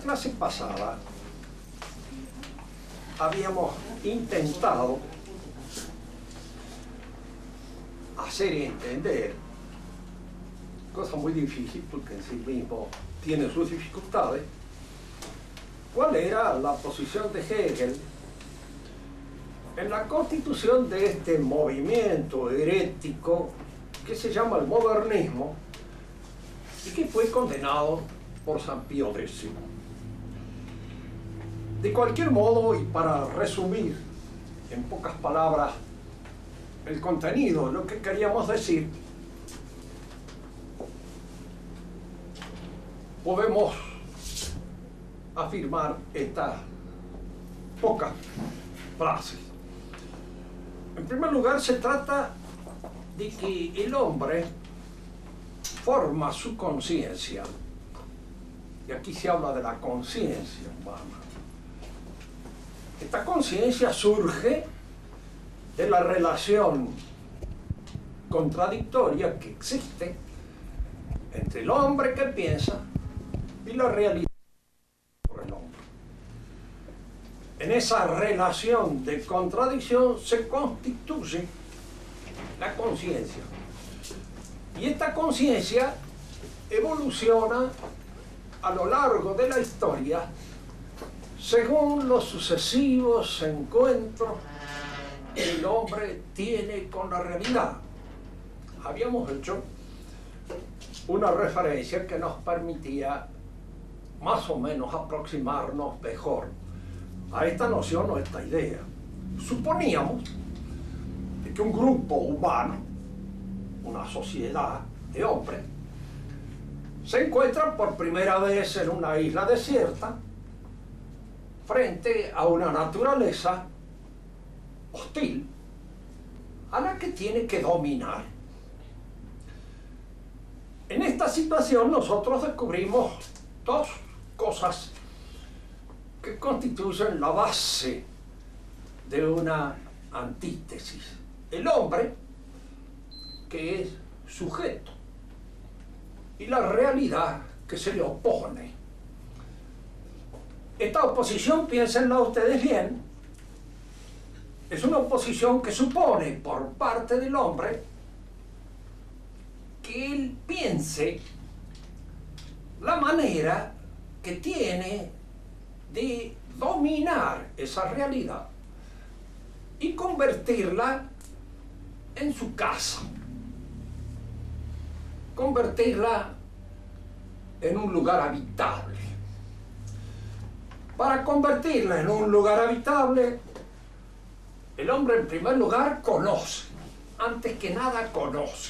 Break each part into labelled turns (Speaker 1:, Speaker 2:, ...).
Speaker 1: clase pasada habíamos intentado hacer entender, cosa muy difícil porque en sí mismo tiene sus dificultades, cuál era la posición de Hegel en la constitución de este movimiento herético que se llama el modernismo y que fue condenado por San Pío X. De cualquier modo, y para resumir en pocas palabras el contenido, lo que queríamos decir, podemos afirmar estas pocas frases. En primer lugar, se trata de que el hombre forma su conciencia, y aquí se habla de la conciencia humana. Esta conciencia surge de la relación contradictoria que existe entre el hombre que piensa y la realidad por el hombre. En esa relación de contradicción se constituye la conciencia. Y esta conciencia evoluciona a lo largo de la historia según los sucesivos encuentros que el hombre tiene con la realidad. Habíamos hecho una referencia que nos permitía más o menos aproximarnos mejor a esta noción o a esta idea. Suponíamos que un grupo humano, una sociedad de hombres, se encuentra por primera vez en una isla desierta frente a una naturaleza hostil a la que tiene que dominar. En esta situación nosotros descubrimos dos cosas que constituyen la base de una antítesis. El hombre, que es sujeto, y la realidad que se le opone. Esta oposición, piénsenla ustedes bien, es una oposición que supone por parte del hombre que él piense la manera que tiene de dominar esa realidad y convertirla en su casa, convertirla en un lugar habitable. Para convertirla en un lugar habitable, el hombre en primer lugar conoce, antes que nada conoce.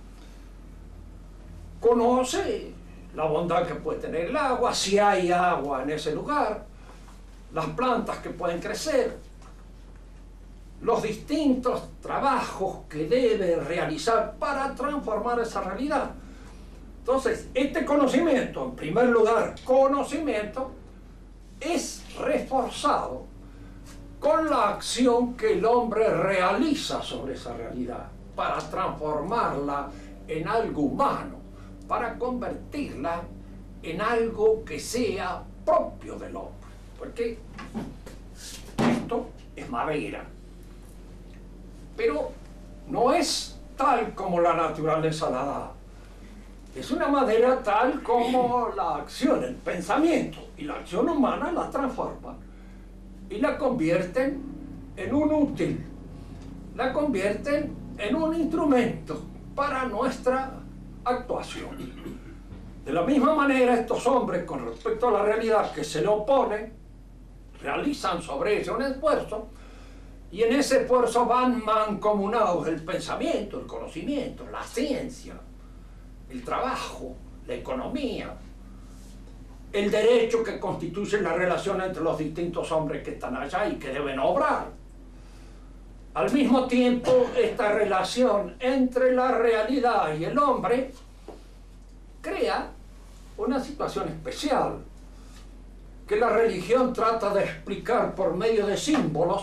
Speaker 1: Conoce la bondad que puede tener el agua, si hay agua en ese lugar, las plantas que pueden crecer, los distintos trabajos que debe realizar para transformar esa realidad. Entonces, este conocimiento, en primer lugar, conocimiento, es reforzado con la acción que el hombre realiza sobre esa realidad para transformarla en algo humano, para convertirla en algo que sea propio del hombre. Porque esto es madera, pero no es tal como la naturaleza la da. Es una madera tal como la acción, el pensamiento y la acción humana la transforman y la convierten en un útil, la convierten en un instrumento para nuestra actuación. De la misma manera, estos hombres, con respecto a la realidad que se le opone, realizan sobre ella un esfuerzo, y en ese esfuerzo van mancomunados el pensamiento, el conocimiento, la ciencia, el trabajo, la economía, el derecho que constituye la relación entre los distintos hombres que están allá y que deben obrar. Al mismo tiempo, esta relación entre la realidad y el hombre crea una situación especial que la religión trata de explicar por medio de símbolos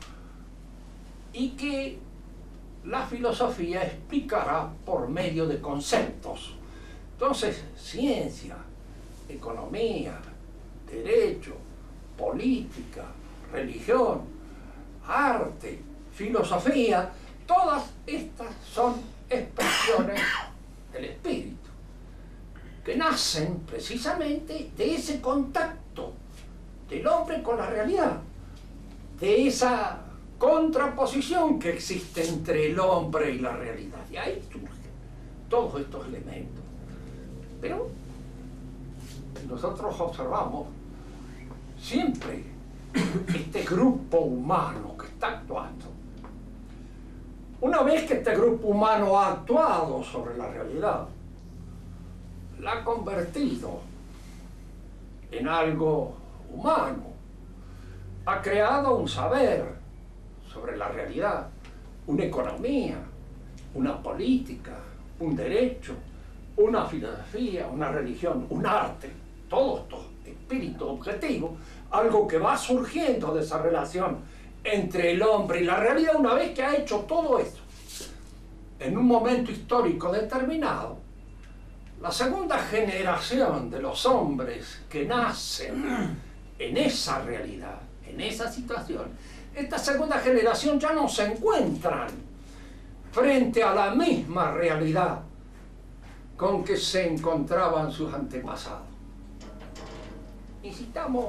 Speaker 1: y que la filosofía explicará por medio de conceptos. Entonces, ciencia, economía, derecho, política, religión, arte, filosofía, todas estas son expresiones del espíritu, que nacen precisamente de ese contacto del hombre con la realidad, de esa contraposición que existe entre el hombre y la realidad. Y ahí surgen todos estos elementos. Pero nosotros observamos siempre este grupo humano que está actuando. Una vez que este grupo humano ha actuado sobre la realidad, la ha convertido en algo humano, ha creado un saber sobre la realidad, una economía, una política, un derecho, una filosofía, una religión, un arte, todo esto, espíritu objetivo, algo que va surgiendo de esa relación entre el hombre y la realidad una vez que ha hecho todo eso. En un momento histórico determinado, la segunda generación de los hombres que nacen en esa realidad, en esa situación, esta segunda generación ya no se encuentran frente a la misma realidad con que se encontraban sus antepasados. Insistamos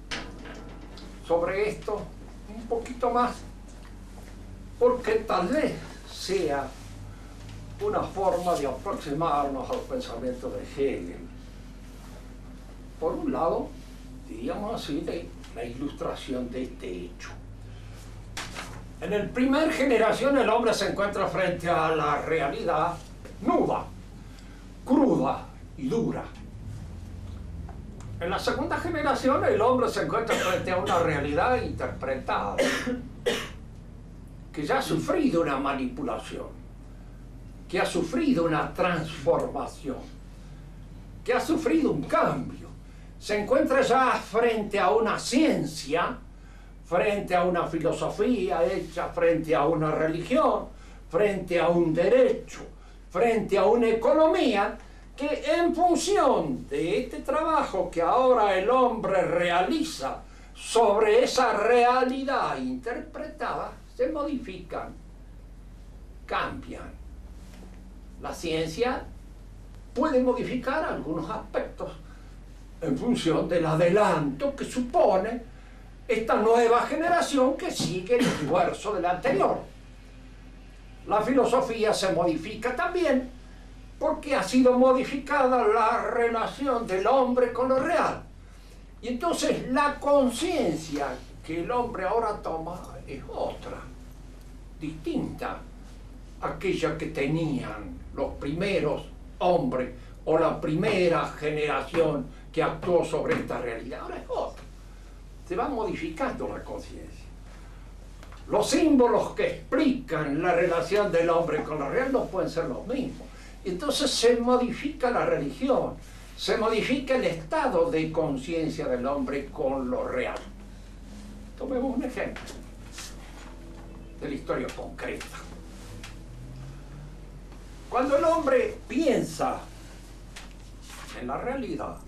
Speaker 1: sobre esto un poquito más, porque tal vez sea una forma de aproximarnos al pensamiento de Hegel. Por un lado, diríamos así, de la ilustración de este hecho. En la primera generación el hombre se encuentra frente a la realidad nuda, cruda y dura. En la segunda generación el hombre se encuentra frente a una realidad interpretada, que ya ha sufrido una manipulación, que ha sufrido una transformación, que ha sufrido un cambio. Se encuentra ya frente a una ciencia, frente a una filosofía hecha, frente a una religión, frente a un derecho, frente a una economía, que en función de este trabajo que ahora el hombre realiza sobre esa realidad interpretada, se modifican, cambian. La ciencia puede modificar algunos aspectos en función del adelanto que supone esta nueva generación que sigue el esfuerzo de la anterior. La filosofía se modifica también porque ha sido modificada la relación del hombre con lo real. Y entonces la conciencia que el hombre ahora toma es otra, distinta a aquella que tenían los primeros hombres o la primera generación que actuó sobre esta realidad. Ahora es otra. Se va modificando la conciencia. Los símbolos que explican la relación del hombre con lo real no pueden ser los mismos. Entonces se modifica la religión, se modifica el estado de conciencia del hombre con lo real. Tomemos un ejemplo de la historia concreta. Cuando el hombre piensa en la realidad,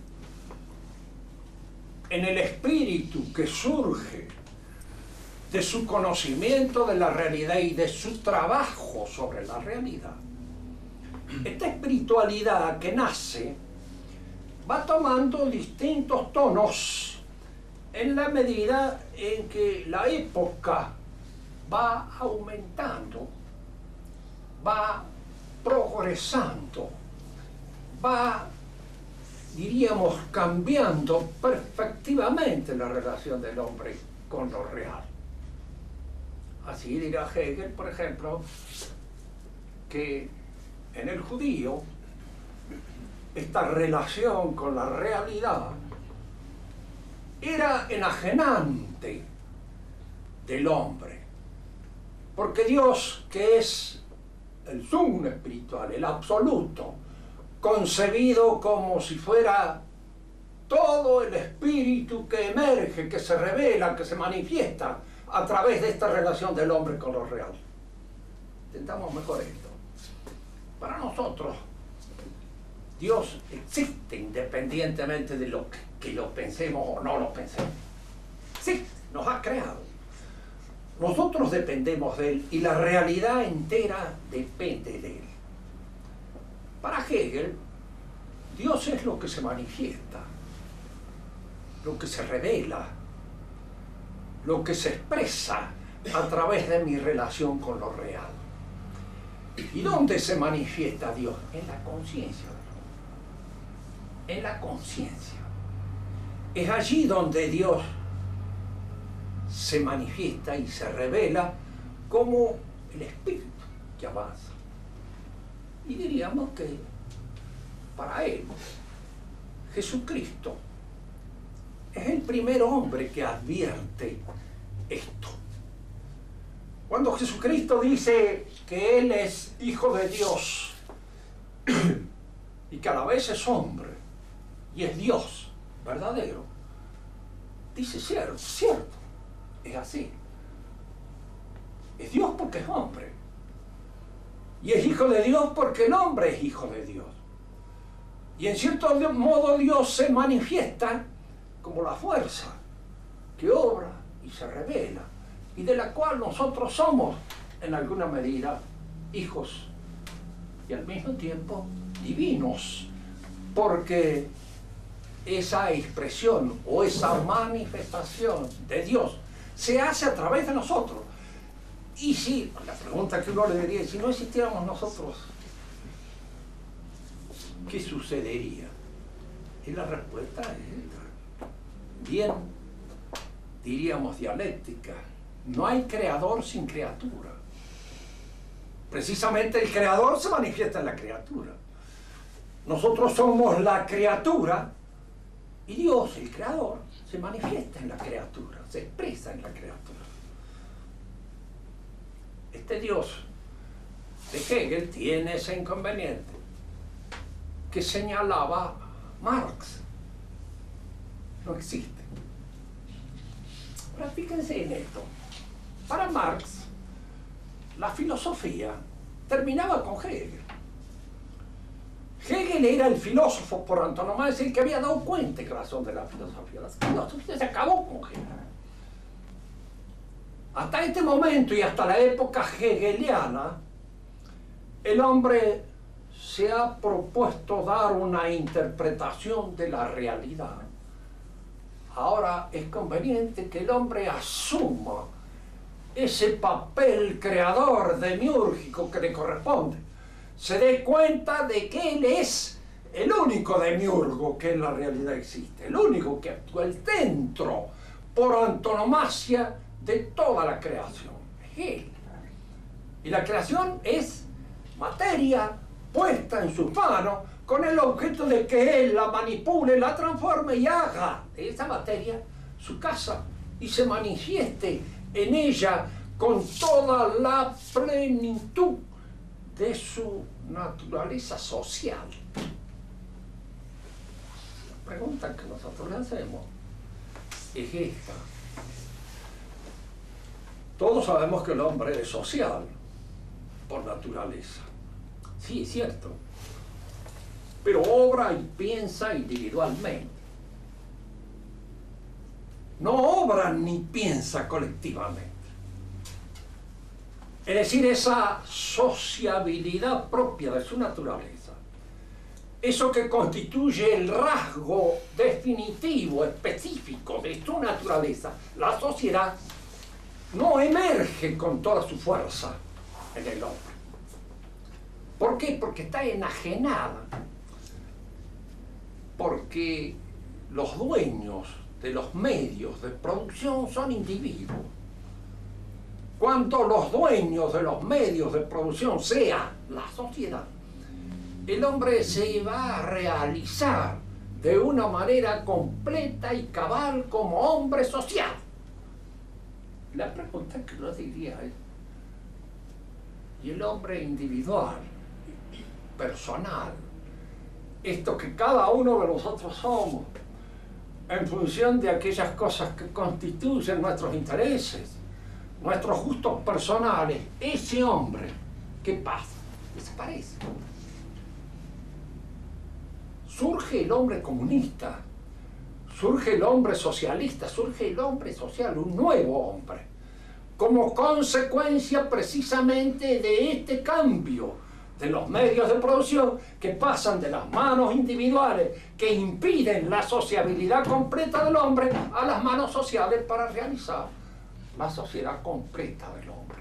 Speaker 1: en el espíritu que surge de su conocimiento de la realidad y de su trabajo sobre la realidad, esta espiritualidad que nace va tomando distintos tonos en la medida en que la época va aumentando, va progresando, va, diríamos, cambiando perfectivamente la relación del hombre con lo real. Así dirá Hegel, por ejemplo, que en el judío esta relación con la realidad era enajenante del hombre, porque Dios, que es el sum espiritual, el absoluto, concebido como si fuera todo el espíritu que emerge, que se revela, que se manifiesta a través de esta relación del hombre con lo real. Entendamos mejor esto. Para nosotros, Dios existe independientemente de lo que que lo pensemos o no lo pensemos. Sí, nos ha creado. Nosotros dependemos de Él y la realidad entera depende de Él. Para Hegel, Dios es lo que se manifiesta, lo que se revela, lo que se expresa a través de mi relación con lo real. ¿Y dónde se manifiesta Dios? En la conciencia. En la conciencia. Es allí donde Dios se manifiesta y se revela como el espíritu que avanza. Y diríamos que para Él, Jesucristo es el primer hombre que advierte esto. Cuando Jesucristo dice que Él es Hijo de Dios y que a la vez es hombre y es Dios verdadero, dice cierto, es así. Es Dios porque es hombre. Y es Hijo de Dios porque el hombre es Hijo de Dios. Y en cierto modo Dios se manifiesta como la fuerza que obra y se revela, y de la cual nosotros somos, en alguna medida, hijos y al mismo tiempo divinos, porque esa expresión o esa manifestación de Dios se hace a través de nosotros. Y si, la pregunta que uno le diría, si no existiéramos nosotros, ¿qué sucedería? Y la respuesta es bien, diríamos, dialéctica. No hay creador sin criatura. Precisamente el creador se manifiesta en la criatura. Nosotros somos la criatura y Dios, el creador, se manifiesta en la criatura, se expresa en la criatura. Este Dios de Hegel tiene ese inconveniente que señalaba Marx. No existe. Ahora fíjense en esto. Para Marx, la filosofía terminaba con Hegel. Hegel era el filósofo por antonomasia, el que había dado cuenta y razón de la filosofía. La filosofía se acabó con Hegel. Hasta este momento y hasta la época hegeliana, el hombre se ha propuesto dar una interpretación de la realidad. Ahora es conveniente que el hombre asuma ese papel creador demiúrgico que le corresponde. Se dé cuenta de que él es el único demiurgo que en la realidad existe, el único que actúa, el centro por antonomasia de toda la creación. Él. Y la creación es materia puesta en sus manos con el objeto de que él la manipule, la transforme y haga de esa materia su casa y se manifieste en ella con toda la plenitud de su naturaleza social. La pregunta que nosotros le hacemos es esta. Todos sabemos que el hombre es social por naturaleza. Sí, es cierto. Pero obra y piensa individualmente. No obra ni piensa colectivamente. Es decir, esa sociabilidad propia de su naturaleza, eso que constituye el rasgo definitivo, específico de su naturaleza, la sociedad, no emerge con toda su fuerza en el hombre. ¿Por qué? Porque está enajenada. Porque los dueños de los medios de producción son individuos. Cuando los dueños de los medios de producción sea la sociedad, el hombre se va a realizar de una manera completa y cabal como hombre social. La pregunta que yo diría es, ¿y el hombre individual, personal, esto que cada uno de nosotros somos, en función de aquellas cosas que constituyen nuestros intereses, nuestros gustos personales, ese hombre, ¿qué pasa? Desaparece. Surge el hombre comunista, surge el hombre socialista, surge el hombre social, un nuevo hombre, como consecuencia precisamente de este cambio de los medios de producción que pasan de las manos individuales que impiden la sociabilidad completa del hombre a las manos sociales para realizar la sociedad completa del hombre.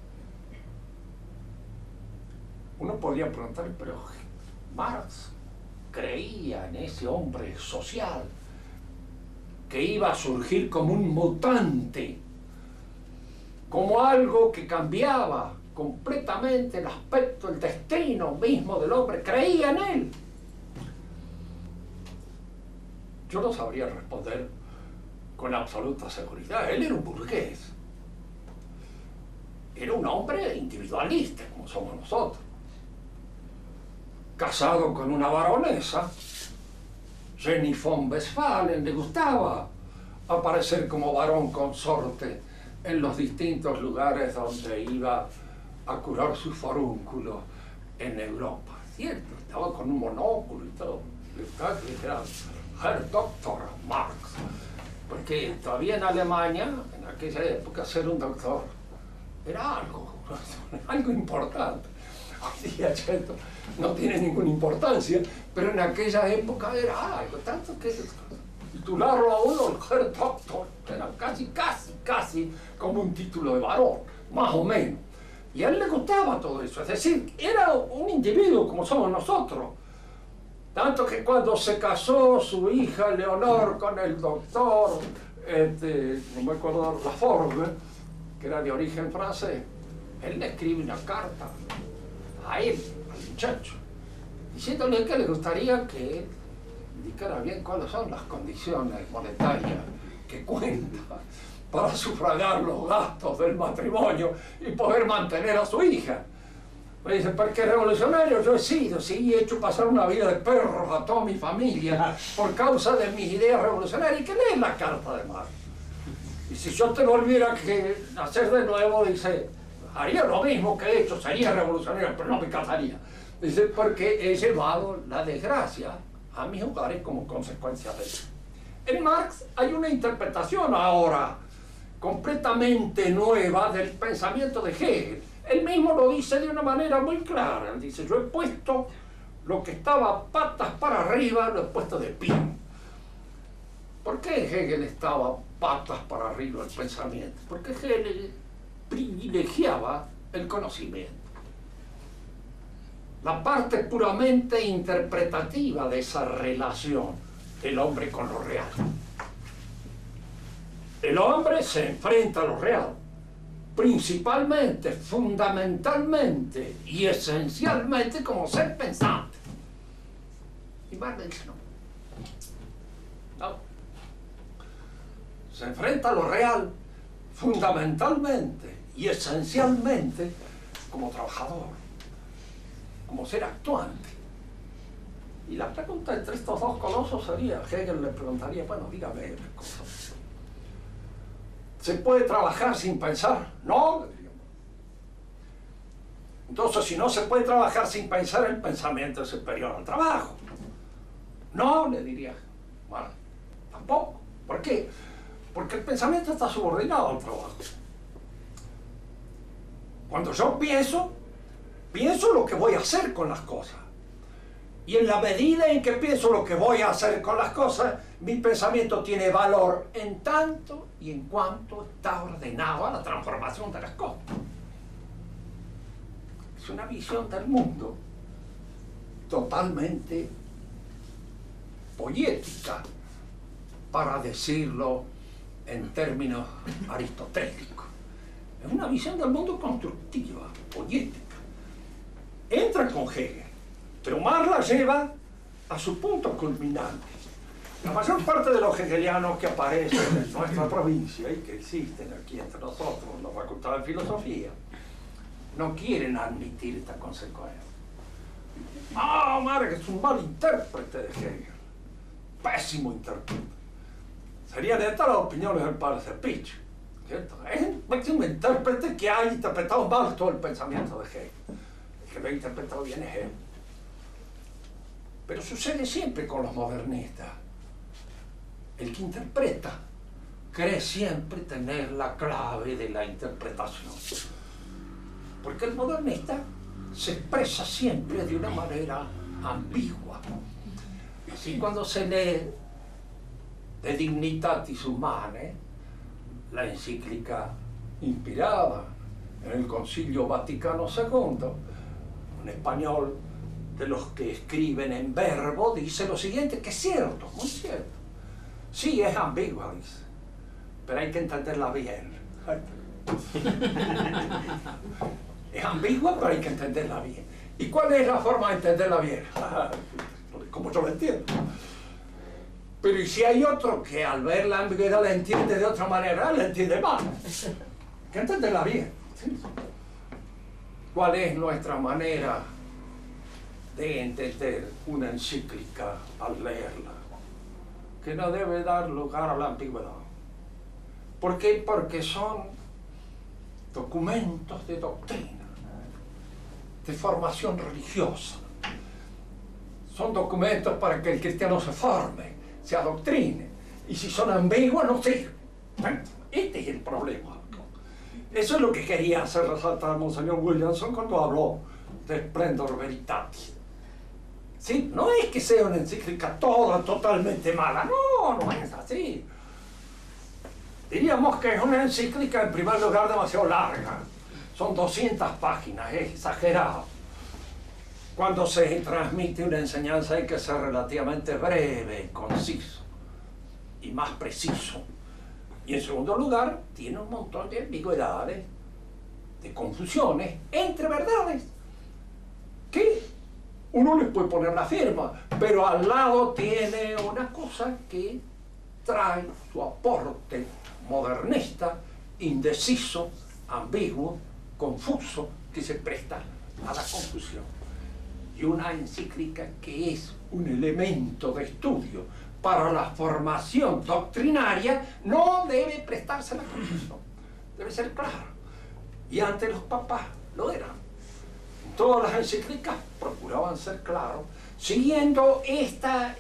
Speaker 1: Uno podría preguntar, pero Marx creía en ese hombre social que iba a surgir como un mutante, como algo que cambiaba completamente el aspecto, el destino mismo del hombre. ¿Creía en él? Yo no sabría responder con absoluta seguridad. Él era un burgués. Era un hombre individualista, como somos nosotros. Casado con una baronesa, Jenny von Westphalen, le gustaba aparecer como varón consorte en los distintos lugares donde iba a curar su forúnculo en Europa. Cierto, estaba con un monóculo y todo. Le gustaba que le dijeran Herr Dr. Marx, porque todavía en Alemania, en aquella época, ser un doctor era algo importante. Hoy día esto no tiene ninguna importancia, pero en aquella época era algo, tanto que titularlo a uno el Herr Doctor era casi como un título de varón, más o menos. Y a él le gustaba todo eso, es decir, era un individuo como somos nosotros. Tanto que cuando se casó su hija Leonor con el doctor, no me acuerdo, Laforgue, que era de origen francés, él le escribe una carta a él, al muchacho, diciéndole que le gustaría que él indicara bien cuáles son las condiciones monetarias que cuenta para sufragar los gastos del matrimonio y poder mantener a su hija. Me dice, porque revolucionario yo he sido, sí, he hecho pasar una vida de perros a toda mi familia por causa de mis ideas revolucionarias. Y que lee la carta de Marx. Y si yo te volviera que nacer de nuevo, dice, haría lo mismo que he hecho, sería revolucionario, pero no me casaría. Dice, porque he llevado la desgracia a mis hogares como consecuencia de eso. En Marx hay una interpretación ahora completamente nueva del pensamiento de Hegel. Él mismo lo dice de una manera muy clara. Él dice, yo he puesto lo que estaba patas para arriba, lo he puesto de pie. ¿Por qué Hegel estaba patas para arriba el pensamiento? Porque Hegel privilegiaba el conocimiento. La parte puramente interpretativa de esa relación del hombre con lo real. El hombre se enfrenta a lo real, principalmente, fundamentalmente y esencialmente como ser pensante. Y Marx dice no. Se enfrenta a lo real, fundamentalmente y esencialmente como trabajador, como ser actuante. Y la pregunta entre estos dos colosos sería, Hegel le preguntaría, bueno, dígame las cosas. ¿Se puede trabajar sin pensar? No, le diríamos. Entonces, si no se puede trabajar sin pensar, el pensamiento es superior al trabajo. No, le diría. Bueno, tampoco. ¿Por qué? Porque el pensamiento está subordinado al trabajo. Cuando yo pienso lo que voy a hacer con las cosas. Y en la medida en que pienso lo que voy a hacer con las cosas, mi pensamiento tiene valor en tanto y en cuanto está ordenado a la transformación de las cosas. Es una visión del mundo totalmente poética, para decirlo en términos aristotélicos. Es una visión del mundo constructiva, poética. Entra con Hegel, pero Marx la lleva a su punto culminante. La mayor parte de los hegelianos que aparecen en nuestra provincia y que existen aquí entre nosotros en la Facultad de Filosofía no quieren admitir esta consecuencia. Ah, Marx es un mal intérprete de Hegel, pésimo intérprete. Serían estas las opiniones del padre Serpich, ¿cierto? Es un pésimo intérprete que ha interpretado mal todo el pensamiento de Hegel. El que lo ha interpretado bien es él. Pero sucede siempre con los modernistas. el que interpreta cree siempre tener la clave de la interpretación. Porque el modernista se expresa siempre de una manera ambigua. Así cuando se lee De Dignitatis Humanae, la encíclica inspirada en el Concilio Vaticano II, un español de los que escriben en verbo dice lo siguiente, que es cierto, muy cierto. Sí, es ambigua, dice, pero hay que entenderla bien. Es ambigua, pero hay que entenderla bien. ¿Y cuál es la forma de entenderla bien? Como yo lo entiendo. Pero ¿y si hay otro que al ver la ambigüedad la entiende de otra manera, la entiende mal? Hay que entenderla bien. ¿Sí? ¿Cuál es nuestra manera de entender una encíclica al leerla? Que no debe dar lugar a la ambigüedad. ¿Por qué? Porque son documentos de doctrina, de formación religiosa. Son documentos para que el cristiano se forme, se adoctrine. Y si son ambiguos, no sirven. Este es el problema. Eso es lo que quería hacer resaltar Monseñor Williamson cuando habló de Splendor Veritatis. ¿Sí? No es que sea una encíclica toda totalmente mala, no es así. Diríamos que es una encíclica en primer lugar demasiado larga. Son 200 páginas, es exagerado. Cuando se transmite una enseñanza hay que ser relativamente breve, conciso y más preciso. Y en segundo lugar, tiene un montón de ambigüedades, de confusiones entre verdades, que uno les puede poner la firma, pero al lado tiene una cosa que trae su aporte modernista, indeciso, ambiguo, confuso, que se presta a la confusión. Y una encíclica que es un elemento de estudio para la formación doctrinaria no debe prestarse a la confusión, debe ser claro. Y antes los papás lo eran. Todas las encíclicas procuraban ser claros, siguiendo esta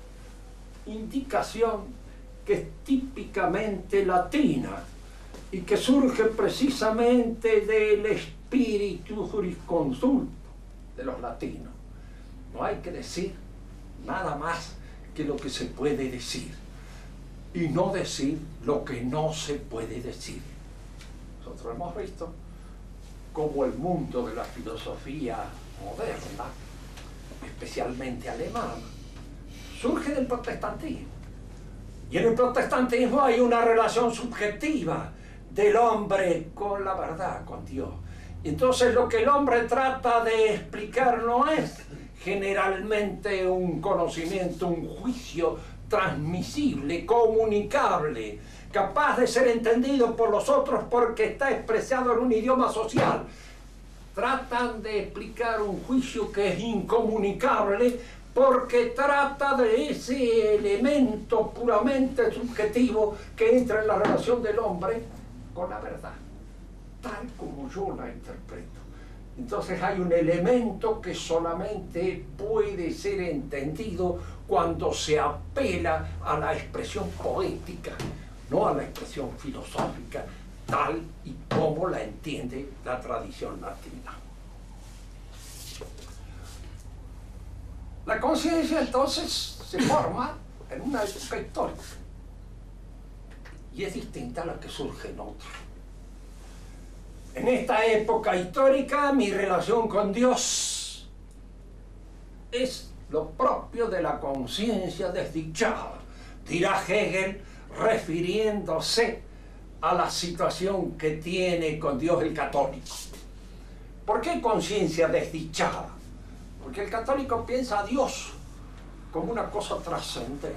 Speaker 1: indicación que es típicamente latina y que surge precisamente del espíritu jurisconsulto de los latinos. No hay que decir nada más que lo que se puede decir y no decir lo que no se puede decir. Nosotros hemos visto cómo el mundo de la filosofía moderna, especialmente alemana, surge del protestantismo. Y en el protestantismo hay una relación subjetiva del hombre con la verdad, con Dios. Entonces lo que el hombre trata de explicar no es generalmente un conocimiento, un juicio transmisible, comunicable, capaz de ser entendido por los otros porque está expresado en un idioma social. Tratan de explicar un juicio que es incomunicable porque trata de ese elemento puramente subjetivo que entra en la relación del hombre con la verdad, tal como yo la interpreto. Entonces hay un elemento que solamente puede ser entendido cuando se apela a la expresión poética, no a la expresión filosófica, tal y como la entiende la tradición latina. La conciencia entonces se forma en una época histórica y es distinta a la que surge en otra. En esta época histórica mi relación con Dios es lo propio de la conciencia desdichada, dirá Hegel refiriéndose a la situación que tiene con Dios el católico. ¿Por qué conciencia desdichada? Porque el católico piensa a Dios como una cosa trascendente.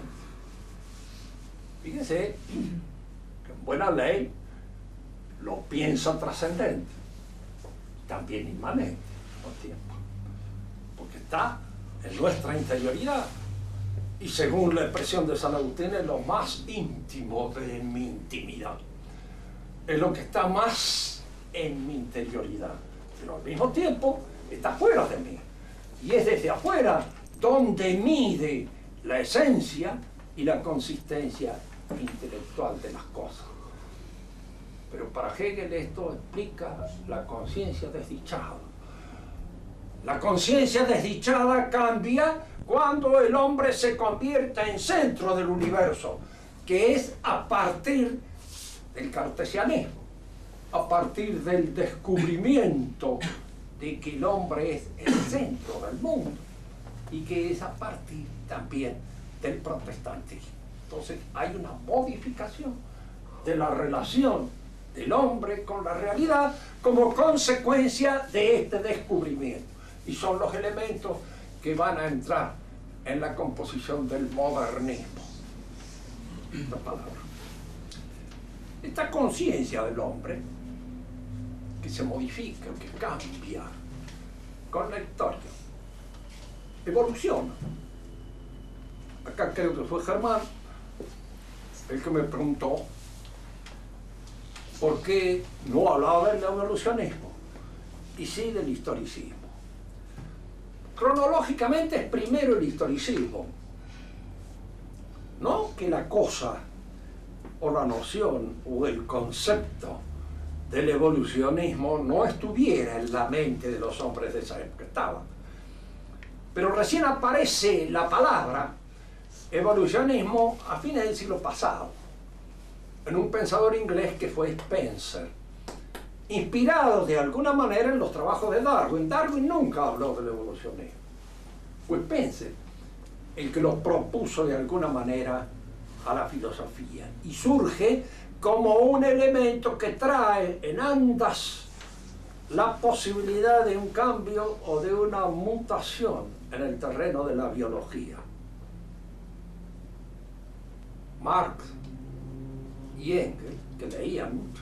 Speaker 1: Fíjense que en buena ley lo piensa trascendente, también inmanente al tiempo, porque está en nuestra interioridad y según la expresión de San Agustín es lo más íntimo de mi intimidad, es lo que está más en mi interioridad, pero al mismo tiempo está fuera de mí y es desde afuera donde mide la esencia y la consistencia intelectual de las cosas. Pero para Hegel esto explica la conciencia desdichada. La conciencia desdichada cambia cuando el hombre se convierte en centro del universo, que es a partir del cartesianismo, a partir del descubrimiento de que el hombre es el centro del mundo y que es a partir también del protestantismo. Entonces hay una modificación de la relación del hombre con la realidad como consecuencia de este descubrimiento. Y son los elementos que van a entrar en la composición del modernismo. Esta palabra. Esta conciencia del hombre que se modifica, que cambia con la historia, evoluciona. Acá creo que fue Germán el que me preguntó por qué no hablaba del evolucionismo y sí del historicismo. Cronológicamente es primero el historicismo, no que la cosa o la noción o el concepto del evolucionismo no estuviera en la mente de los hombres de esa época, estaba. Pero recién aparece la palabra evolucionismo a fines del siglo pasado, en un pensador inglés que fue Spencer, inspirado de alguna manera en los trabajos de Darwin. Darwin nunca habló del evolucionismo. Fue Spencer el que lo propuso de alguna manera a la filosofía. Y surge como un elemento que trae en andas la posibilidad de un cambio o de una mutación en el terreno de la biología. Marx y Engels, que leían mucho,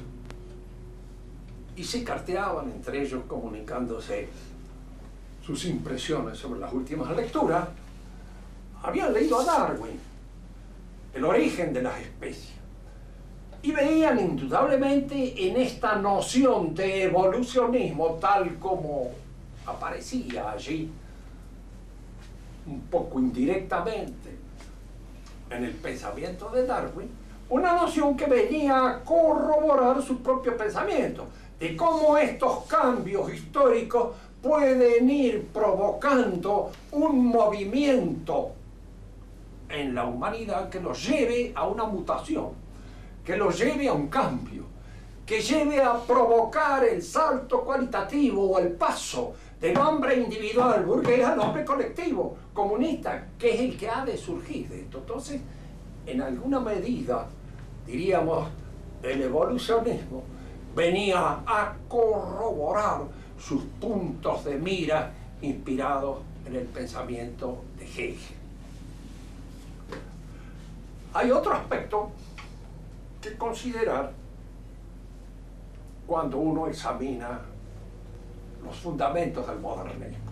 Speaker 1: y se carteaban entre ellos comunicándose sus impresiones sobre las últimas lecturas, habían leído a Darwin, El origen de las especies, y veían indudablemente en esta noción de evolucionismo, tal como aparecía allí, un poco indirectamente, en el pensamiento de Darwin, una noción que venía a corroborar su propio pensamiento, de cómo estos cambios históricos pueden ir provocando un movimiento en la humanidad que los lleve a una mutación, que los lleve a un cambio, que lleve a provocar el salto cualitativo o el paso del hombre individual burgués al hombre colectivo, comunista, que es el que ha de surgir de esto. Entonces, en alguna medida, diríamos, el evolucionismo venía a corroborar sus puntos de mira inspirados en el pensamiento de Hegel. Hay otro aspecto que considerar cuando uno examina los fundamentos del modernismo.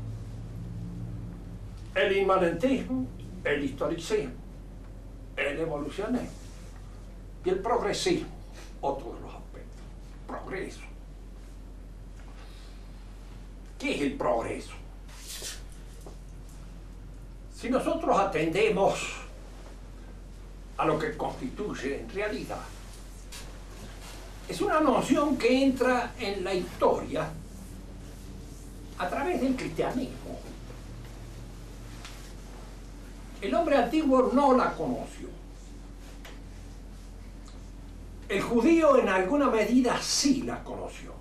Speaker 1: El inmanentismo, el historicismo, el evolucionismo y el progresismo, otro de los aspectos. Progreso. ¿Qué es el progreso? Si nosotros atendemos a lo que constituye en realidad, es una noción que entra en la historia a través del cristianismo. El hombre antiguo no la conoció. El judío en alguna medida sí la conoció.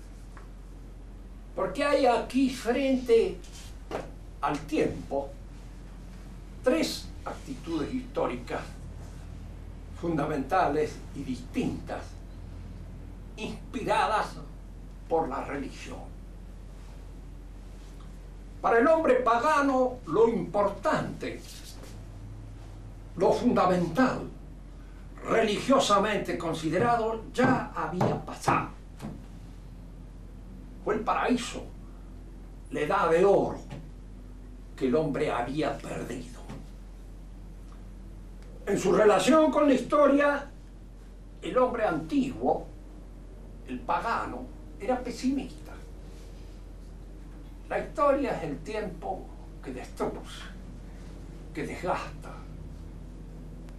Speaker 1: Porque hay aquí frente al tiempo tres actitudes históricas fundamentales y distintas, inspiradas por la religión. Para el hombre pagano, lo importante, lo fundamental, religiosamente considerado, ya había pasado. Fue el paraíso, la edad de oro que el hombre había perdido. En su relación con la historia, el hombre antiguo, el pagano, era pesimista. La historia es el tiempo que destruye, que desgasta,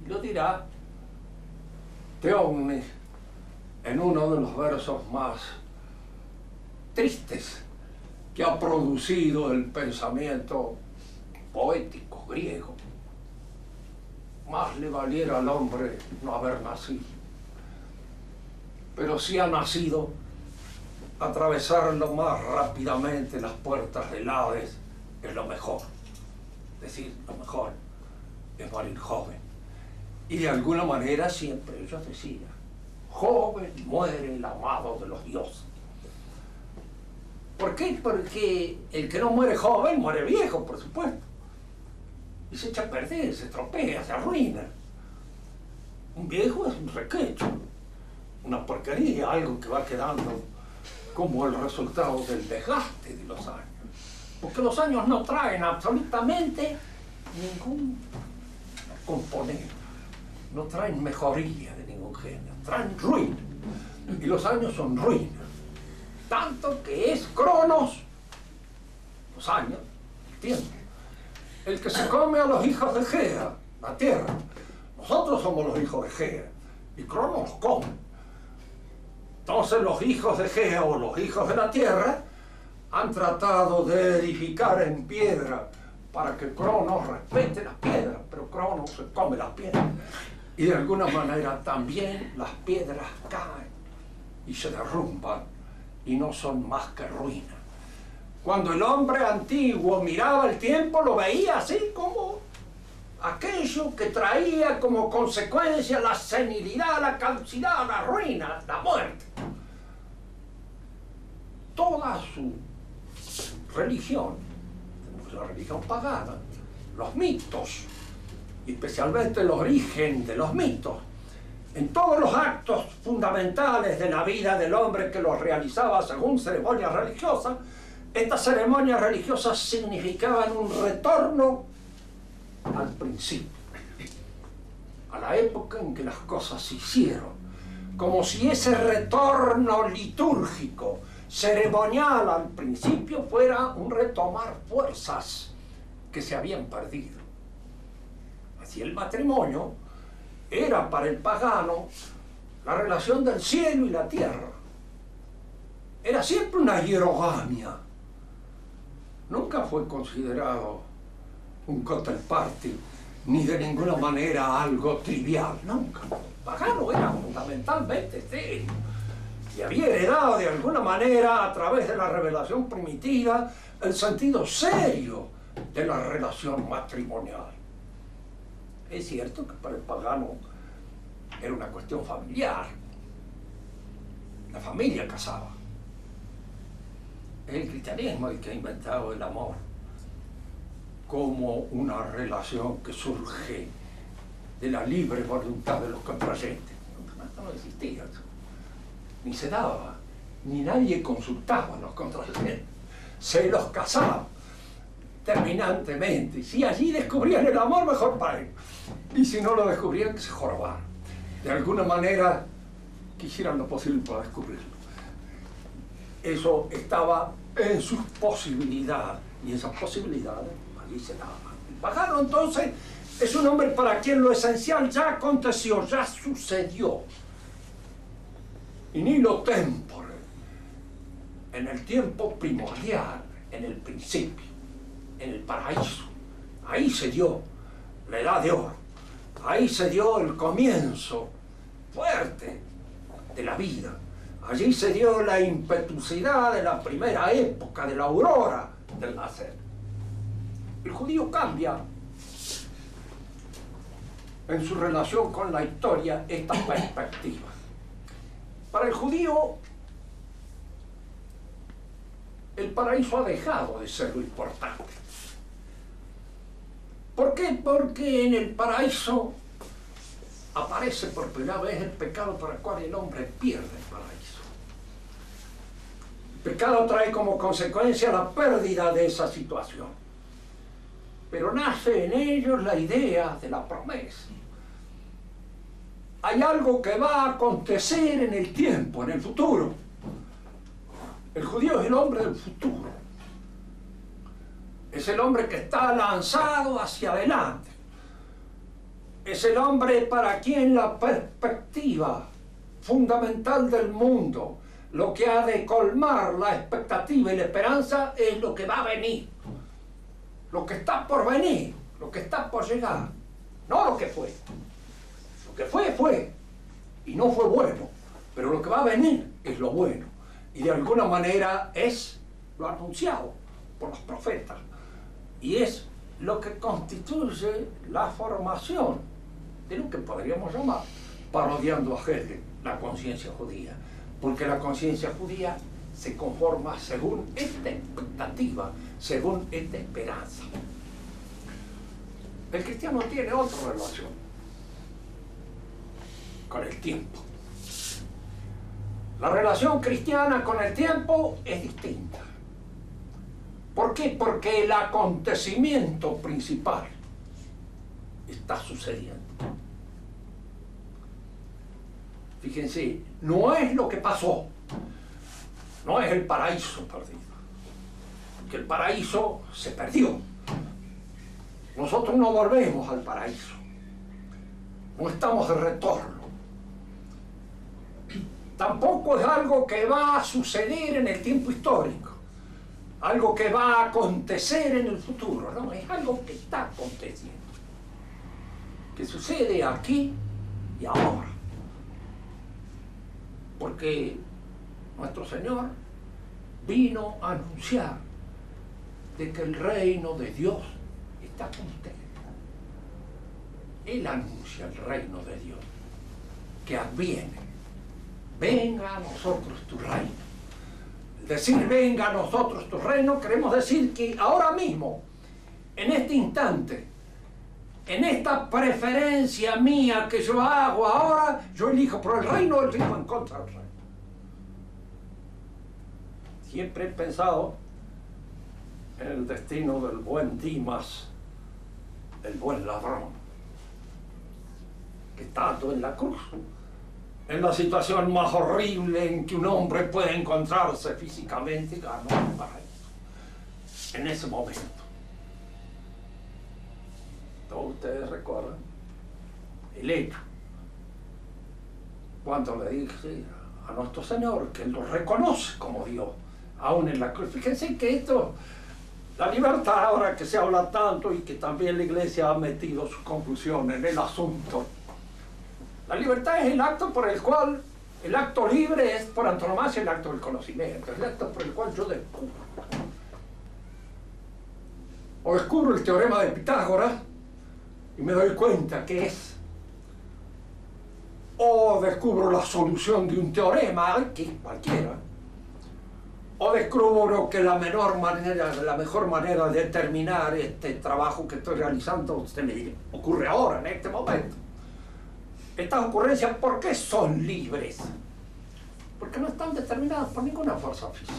Speaker 1: Lo dirá Teognis en uno de los versos más tristes que ha producido el pensamiento poético griego. Más le valiera al hombre no haber nacido, pero si ha nacido, atravesarlo más rápidamente las puertas del Hades es lo mejor. Es decir, lo mejor es morir joven. Y de alguna manera siempre ellos decían, joven muere el amado de los dioses. ¿Por qué? Porque el que no muere joven muere viejo, por supuesto. Y se echa a perder, se estropea, se arruina. Un viejo es un requecho, una porquería, algo que va quedando como el resultado del desgaste de los años. Porque los años no traen absolutamente ningún componente, no traen mejoría de ningún género, traen ruina. Y los años son ruina. Tanto que es Cronos, los años, el tiempo, el que se come a los hijos de Gea, la tierra. Nosotros somos los hijos de Gea, y Cronos los come. Entonces los hijos de Gea o los hijos de la tierra han tratado de edificar en piedra para que Cronos respete las piedras, pero Cronos se come las piedras. Y de alguna manera también las piedras caen y se derrumban y no son más que ruina. Cuando el hombre antiguo miraba el tiempo, lo veía así como aquello que traía como consecuencia la senilidad, la caducidad, la ruina, la muerte. Toda su religión, la religión pagana, los mitos, y especialmente el origen de los mitos, en todos los actos fundamentales de la vida del hombre que los realizaba según ceremonias religiosas, estas ceremonias religiosas significaban un retorno al principio, a la época en que las cosas se hicieron, como si ese retorno litúrgico, ceremonial al principio, fuera un retomar fuerzas que se habían perdido. Así el matrimonio era para el pagano la relación del cielo y la tierra. Era siempre una hierogamia. Nunca fue considerado un cóctel party, ni de ninguna manera algo trivial, nunca. El pagano era fundamentalmente serio y había heredado de alguna manera, a través de la revelación primitiva, el sentido serio de la relación matrimonial. Es cierto que para el pagano era una cuestión familiar. La familia casaba. Es el cristianismo el que ha inventado el amor como una relación que surge de la libre voluntad de los contrayentes. No existía eso, ni se daba, ni nadie consultaba a los contrayentes. Se los casaba terminantemente. Si allí descubrían el amor, mejor para ellos. Y si no lo descubrían, que se jorobaran. De alguna manera quisieran lo posible para descubrirlo. Eso estaba en sus posibilidades, y esas posibilidades allí se daban. El pagano entonces es un hombre para quien lo esencial ya aconteció, ya sucedió. In illo tempore, en el tiempo primordial, en el principio, en el paraíso. Ahí se dio la edad de oro, ahí se dio el comienzo fuerte de la vida. Allí se dio la impetuosidad de la primera época, de la aurora del nacer. El judío cambia en su relación con la historia esta perspectiva. Para el judío, el paraíso ha dejado de ser lo importante. ¿Por qué? Porque en el paraíso aparece por primera vez el pecado por el cual el hombre pierde el paraíso. El pecado trae como consecuencia la pérdida de esa situación. Pero nace en ellos la idea de la promesa. Hay algo que va a acontecer en el tiempo, en el futuro. El judío es el hombre del futuro. Es el hombre que está lanzado hacia adelante. Es el hombre para quien la perspectiva fundamental del mundo, lo que ha de colmar la expectativa y la esperanza, es lo que va a venir. Lo que está por venir, lo que está por llegar, no lo que fue. Lo que fue, fue, y no fue bueno, pero lo que va a venir es lo bueno. Y de alguna manera es lo anunciado por los profetas. Y es lo que constituye la formación de lo que podríamos llamar, parodiando a Hegel, la conciencia judía. Porque la conciencia judía se conforma según esta expectativa, según esta esperanza. El cristiano tiene otra relación con el tiempo. La relación cristiana con el tiempo es distinta. ¿Por qué? Porque el acontecimiento principal está sucediendo. Fíjense, no es lo que pasó, no es el paraíso perdido, porque el paraíso se perdió. Nosotros no volvemos al paraíso, no estamos de retorno. Tampoco es algo que va a suceder en el tiempo histórico, algo que va a acontecer en el futuro, no, es algo que está aconteciendo, que sucede aquí y ahora. Porque nuestro Señor vino a anunciar de que el reino de Dios está con ustedes. Él anuncia el reino de Dios, que adviene. Venga a nosotros tu reino. Decir venga a nosotros tu reino, queremos decir que ahora mismo, en este instante, en esta preferencia mía que yo hago ahora, yo elijo por el reino o elijo en contra del reino. Siempre he pensado en el destino del buen Dimas, el buen ladrón, que estando en la cruz, en la situación más horrible en que un hombre puede encontrarse físicamente, ganó el paraíso. En ese momento. Todos ustedes recuerdan el hecho. Cuando le dije a nuestro Señor que Él lo reconoce como Dios, aún en la cruz. Fíjense que esto, la libertad, ahora que se habla tanto y que también la Iglesia ha metido su conclusión en el asunto, la libertad es el acto por el cual, el acto libre es por antonomasia el acto del conocimiento, el acto por el cual yo descubro. O descubro el teorema de Pitágoras y me doy cuenta que es. O descubro la solución de un teorema, que cualquiera. O descubro que la mejor manera de terminar este trabajo que estoy realizando, usted me dice, ocurre ahora, en este momento. Estas ocurrencias, ¿por qué son libres? Porque no están determinadas por ninguna fuerza física.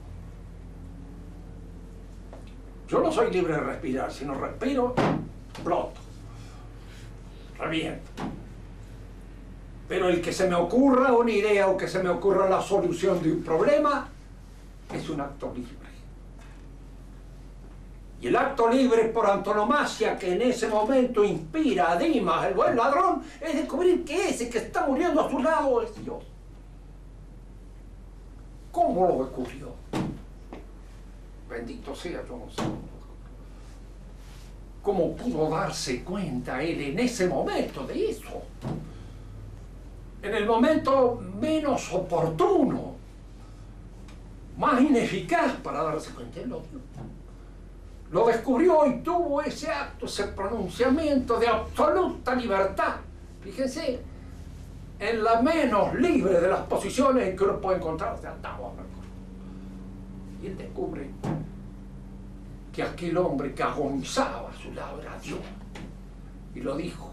Speaker 1: Yo no soy libre de respirar, si no respiro, exploto, reviento. Pero el que se me ocurra una idea o que se me ocurra la solución de un problema es un acto libre. Y el acto libre por antonomasia que en ese momento inspira a Dimas, el buen ladrón, es descubrir que ese que está muriendo a su lado es Dios. ¿Cómo lo descubrió? Bendito sea, yo no sé. ¿Cómo pudo darse cuenta él en ese momento de eso? En el momento menos oportuno, más ineficaz para darse cuenta, él lo descubrió y tuvo ese acto, ese pronunciamiento de absoluta libertad. Fíjense, en la menos libre de las posiciones en que uno puede encontrarse, andamos. Y él descubre que aquel hombre que agonizaba a su lado era Dios. Y lo dijo.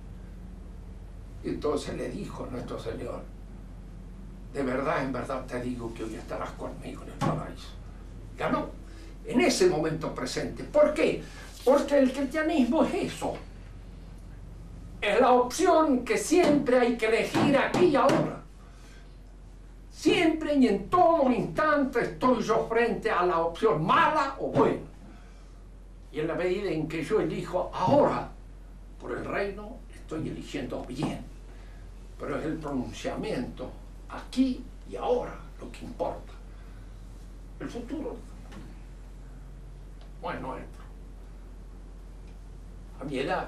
Speaker 1: Y entonces le dijo nuestro Señor, de verdad, en verdad te digo que hoy estarás conmigo en el paraíso. Ganó. En ese momento presente. ¿Por qué? Porque el cristianismo es eso. Es la opción que siempre hay que elegir aquí y ahora. Siempre y en todo instante estoy yo frente a la opción mala o buena. Y en la medida en que yo elijo ahora por el reino, estoy eligiendo bien, pero es el pronunciamiento aquí y ahora lo que importa. El futuro no es nuestro. A mi edad.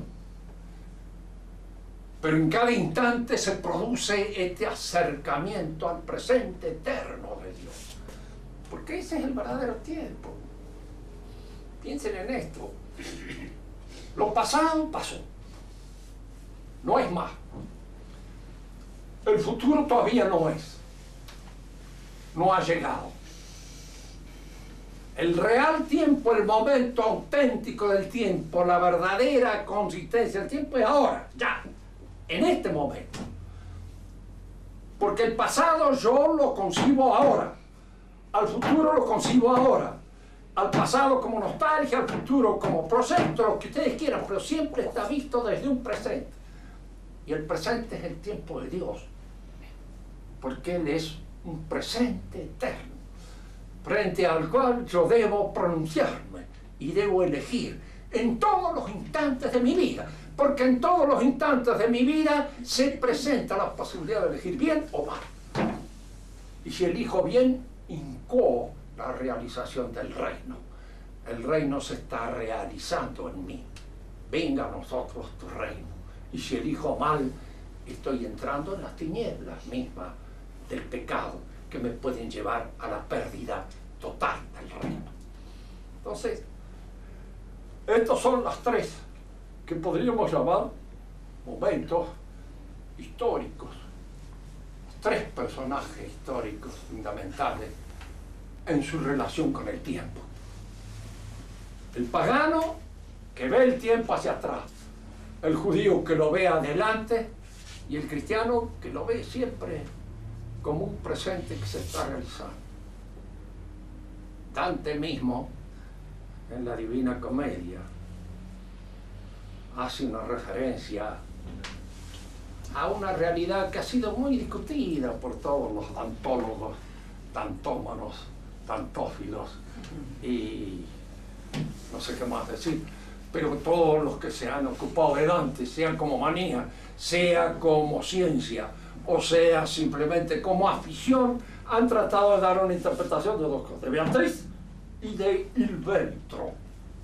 Speaker 1: Pero en cada instante se produce este acercamiento al presente eterno de Dios. Porque ese es el verdadero tiempo. Piensen en esto. Lo pasado pasó. No es más. El futuro todavía no es. No ha llegado. El real tiempo, el momento auténtico del tiempo, la verdadera consistencia del tiempo es ahora, ya, en este momento. Porque el pasado yo lo concibo ahora, al futuro lo concibo ahora, al pasado como nostalgia, al futuro como proyecto, lo que ustedes quieran, pero siempre está visto desde un presente. Y el presente es el tiempo de Dios, porque Él es un presente eterno, frente al cual yo debo pronunciarme y debo elegir en todos los instantes de mi vida, porque en todos los instantes de mi vida se presenta la posibilidad de elegir bien o mal. Y si elijo bien, incoó la realización del reino. El reino se está realizando en mí. Venga a nosotros tu reino. Y si elijo mal, estoy entrando en las tinieblas mismas del pecado que me pueden llevar a la pérdida total del reino. Entonces, estos son las tres que podríamos llamar momentos históricos. Tres personajes históricos fundamentales en su relación con el tiempo. El pagano que ve el tiempo hacia atrás, el judío que lo ve adelante y el cristiano que lo ve siempre como un presente que se está realizando. Dante mismo, en la Divina Comedia, hace una referencia a una realidad que ha sido muy discutida por todos los dantólogos, dantómanos, dantófilos y no sé qué más decir, pero todos los que se han ocupado de Dante, sea como manía, sea como ciencia, o sea simplemente como afición, han tratado de dar una interpretación de dos cosas, de Beatriz y de Il Veltro.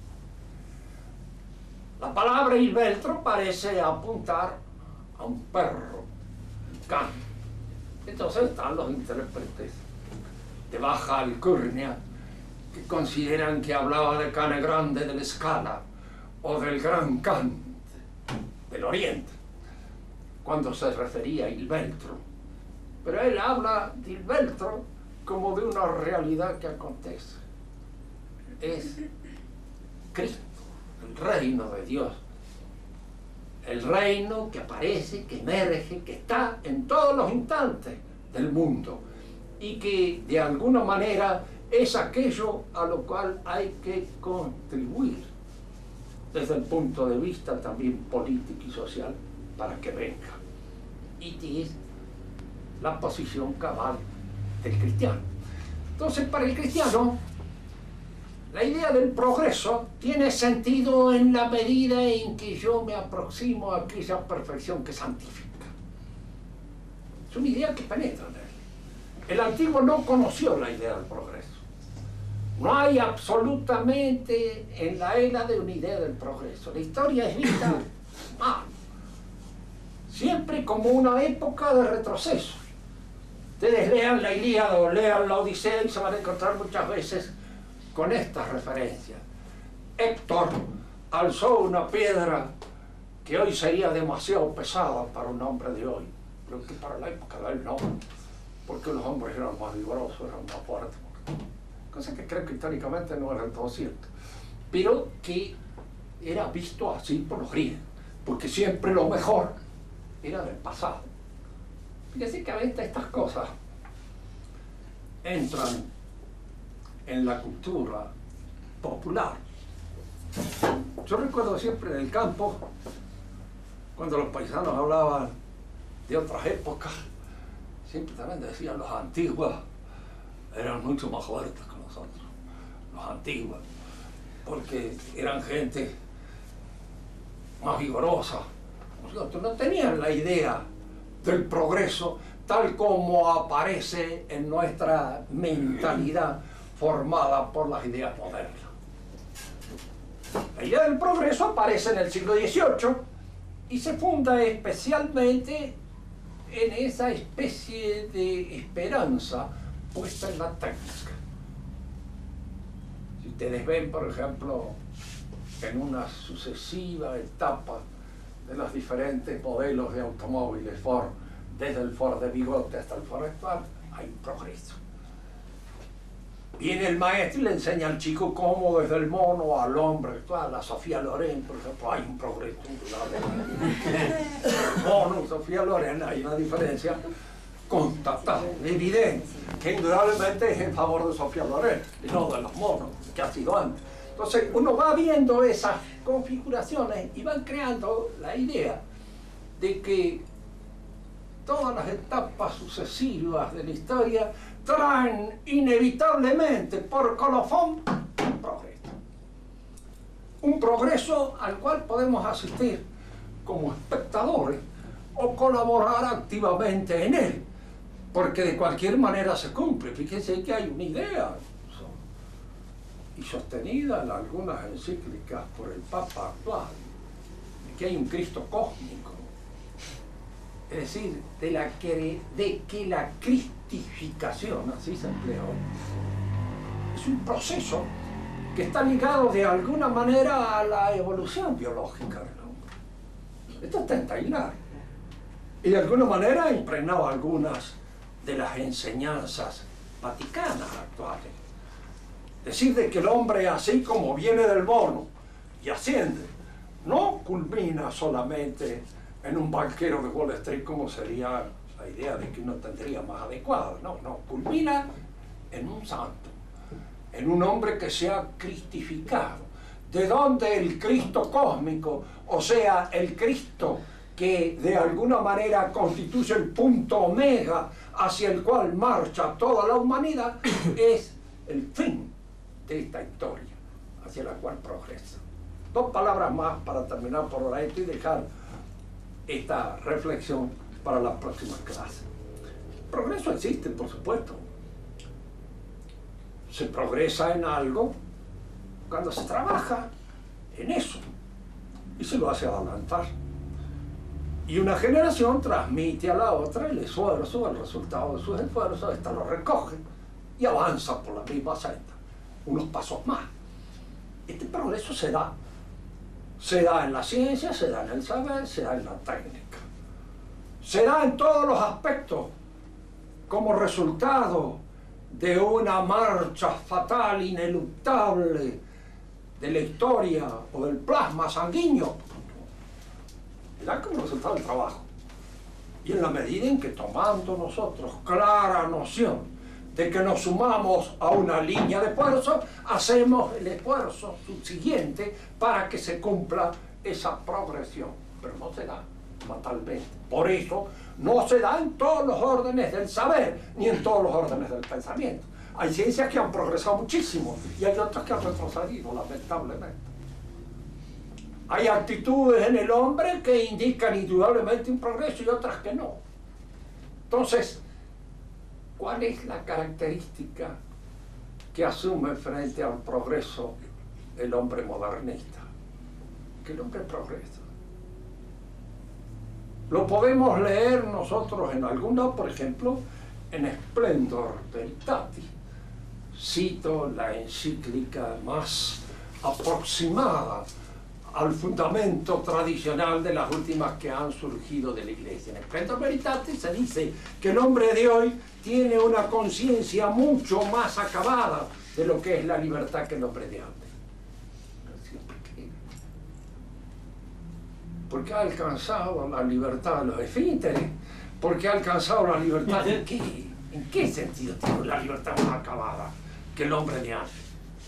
Speaker 1: La palabra Il Veltro parece apuntar a un perro, un can. Entonces están los intérpretes de baja alcurnia que consideran que hablaba de Cane Grande del Scala o del Gran Can del Oriente, cuando se refería a Il Veltro. Pero él habla de Il Veltro como de una realidad que acontece. Es Cristo, el reino de Dios. El reino que aparece, que emerge, que está en todos los instantes del mundo y que de alguna manera es aquello a lo cual hay que contribuir desde el punto de vista también político y social para que venga. Y es la posición cabal del cristiano. Entonces, para el cristiano, la idea del progreso tiene sentido en la medida en que yo me aproximo a aquella perfección que santifica. Es una idea que penetra en él. El antiguo no conoció la idea del progreso. No hay absolutamente en la Hélade una idea del progreso. La historia es vista mal, siempre como una época de retroceso. Ustedes lean la Ilíada o lean la Odisea y se van a encontrar muchas veces con estas referencias. Héctor alzó una piedra que hoy sería demasiado pesada para un hombre de hoy, pero que para la época de él no, porque los hombres eran más vigorosos, eran más fuertes, cosa que creo que históricamente no era del todo cierto, pero que era visto así por los griegos, porque siempre lo mejor era del pasado. Fíjense que a veces estas cosas entran en la cultura popular. Yo recuerdo siempre en el campo, cuando los paisanos hablaban de otras épocas, siempre también decían los antiguos eran mucho más fuertes que nosotros, los antiguos, porque eran gente más vigorosa, no tenían la idea del progreso tal como aparece en nuestra mentalidad formada por las ideas modernas. La idea del progreso aparece en el siglo XVIII y se funda especialmente en esa especie de esperanza puesta en la técnica. Si ustedes ven, por ejemplo, en una sucesiva etapa de los diferentes modelos de automóviles Ford, desde el Ford de bigote hasta el Ford actual, hay un progreso. Viene el maestro y le enseña al chico cómo desde el mono al hombre actual, a Sofía Loren, por ejemplo, hay un progreso. Mono, Sofía Loren, hay una diferencia constatada, evidente, que indudablemente es en favor de Sofía Loren y no de los monos, que ha sido antes. Entonces uno va viendo esas configuraciones y van creando la idea de que todas las etapas sucesivas de la historia traen inevitablemente por colofón un progreso. Un progreso al cual podemos asistir como espectadores o colaborar activamente en él, porque de cualquier manera se cumple. Fíjense que hay una idea y sostenida en algunas encíclicas por el Papa actual, de que hay un Cristo cósmico. Es decir, de que la cristificación, así se empleó, es un proceso que está ligado de alguna manera a la evolución biológica del hombre. Esto está en Taylor. Y de alguna manera ha impregnado algunas de las enseñanzas vaticanas actuales. Es decir, de que el hombre, así como viene del mono y asciende, no culmina solamente en un banquero de Wall Street, como sería la idea de que uno tendría más adecuada. No, culmina en un santo, en un hombre que se ha cristificado. De donde el Cristo cósmico, o sea, el Cristo que de alguna manera constituye el punto omega hacia el cual marcha toda la humanidad, es el fin de esta historia, hacia la cual progresa. Dos palabras más para terminar por ahora esto y dejar esta reflexión para la próxima clase. El progreso existe, por supuesto. Se progresa en algo cuando se trabaja en eso y se lo hace adelantar. Y una generación transmite a la otra el esfuerzo, el resultado de sus esfuerzos, esta lo recoge y avanza por la misma senda, unos pasos más. Este progreso se da en la ciencia, se da en el saber, se da en la técnica. Se da en todos los aspectos como resultado de una marcha fatal, ineluctable de la historia o del plasma sanguíneo. Se da como resultado del trabajo. Y en la medida en que tomando nosotros clara noción de que nos sumamos a una línea de esfuerzo, hacemos el esfuerzo subsiguiente para que se cumpla esa progresión. Pero no se da fatalmente. Por eso no se da en todos los órdenes del saber, ni en todos los órdenes del pensamiento. Hay ciencias que han progresado muchísimo y hay otras que han retrocedido, lamentablemente. Hay actitudes en el hombre que indican indudablemente un progreso y otras que no. Entonces, ¿cuál es la característica que asume frente al progreso el hombre modernista? Que el hombre progresa. Lo podemos leer nosotros en algún lado, por ejemplo, en Splendor Veritatis. Cito la encíclica más aproximada al fundamento tradicional de las últimas que han surgido de la Iglesia. En Splendor Veritatis se dice que el hombre de hoy tiene una conciencia mucho más acabada de lo que es la libertad que el hombre de antes. Porque ha alcanzado la libertad de los esfínteres, porque ha alcanzado la libertad. ¿En qué sentido tiene la libertad más acabada que el hombre de antes?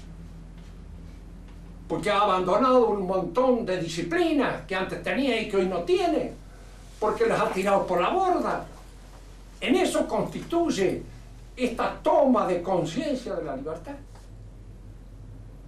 Speaker 1: Porque ha abandonado un montón de disciplinas que antes tenía y que hoy no tiene, porque las ha tirado por la borda. En eso constituye esta toma de conciencia de la libertad.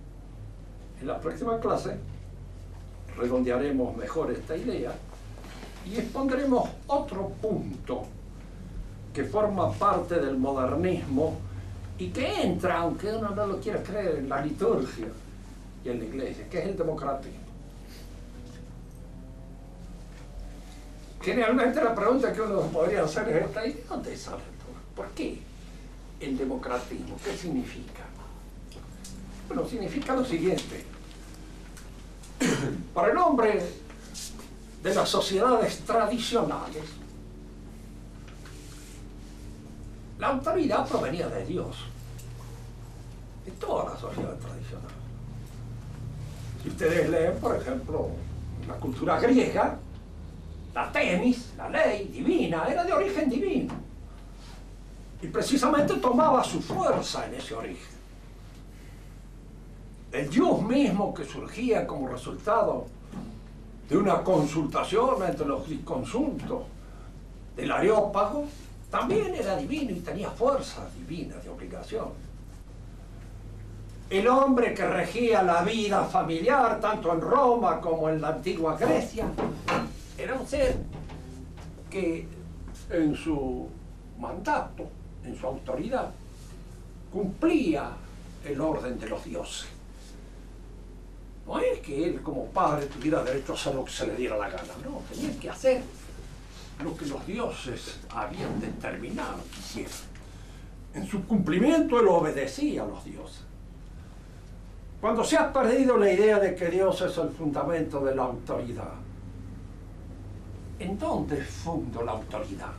Speaker 1: En la próxima clase redondearemos mejor esta idea y expondremos otro punto que forma parte del modernismo y que entra, aunque uno no lo quiera creer, en la liturgia y en la iglesia, que es el democratismo. Generalmente la pregunta que uno podría hacer es esta: ¿y de dónde sale todo? ¿Por qué el democratismo? ¿Qué significa? Bueno, significa lo siguiente. Para el hombre de las sociedades tradicionales, la autoridad provenía de Dios, de todas las sociedades tradicionales. Si ustedes leen, por ejemplo, la cultura griega, la temis, la ley divina, era de origen divino. Y precisamente tomaba su fuerza en ese origen. El Dios mismo que surgía como resultado de una consultación entre los disconsultos del Areópago, también era divino y tenía fuerza divina de obligación. El hombre que regía la vida familiar, tanto en Roma como en la antigua Grecia, era un ser que en su mandato, en su autoridad, cumplía el orden de los dioses. No es que él como padre tuviera derecho a hacer lo que se le diera la gana, no, tenía que hacer lo que los dioses habían determinado que hiciera. En su cumplimiento él obedecía a los dioses. Cuando se ha perdido la idea de que Dios es el fundamento de la autoridad, ¿en dónde fundó la autoridad?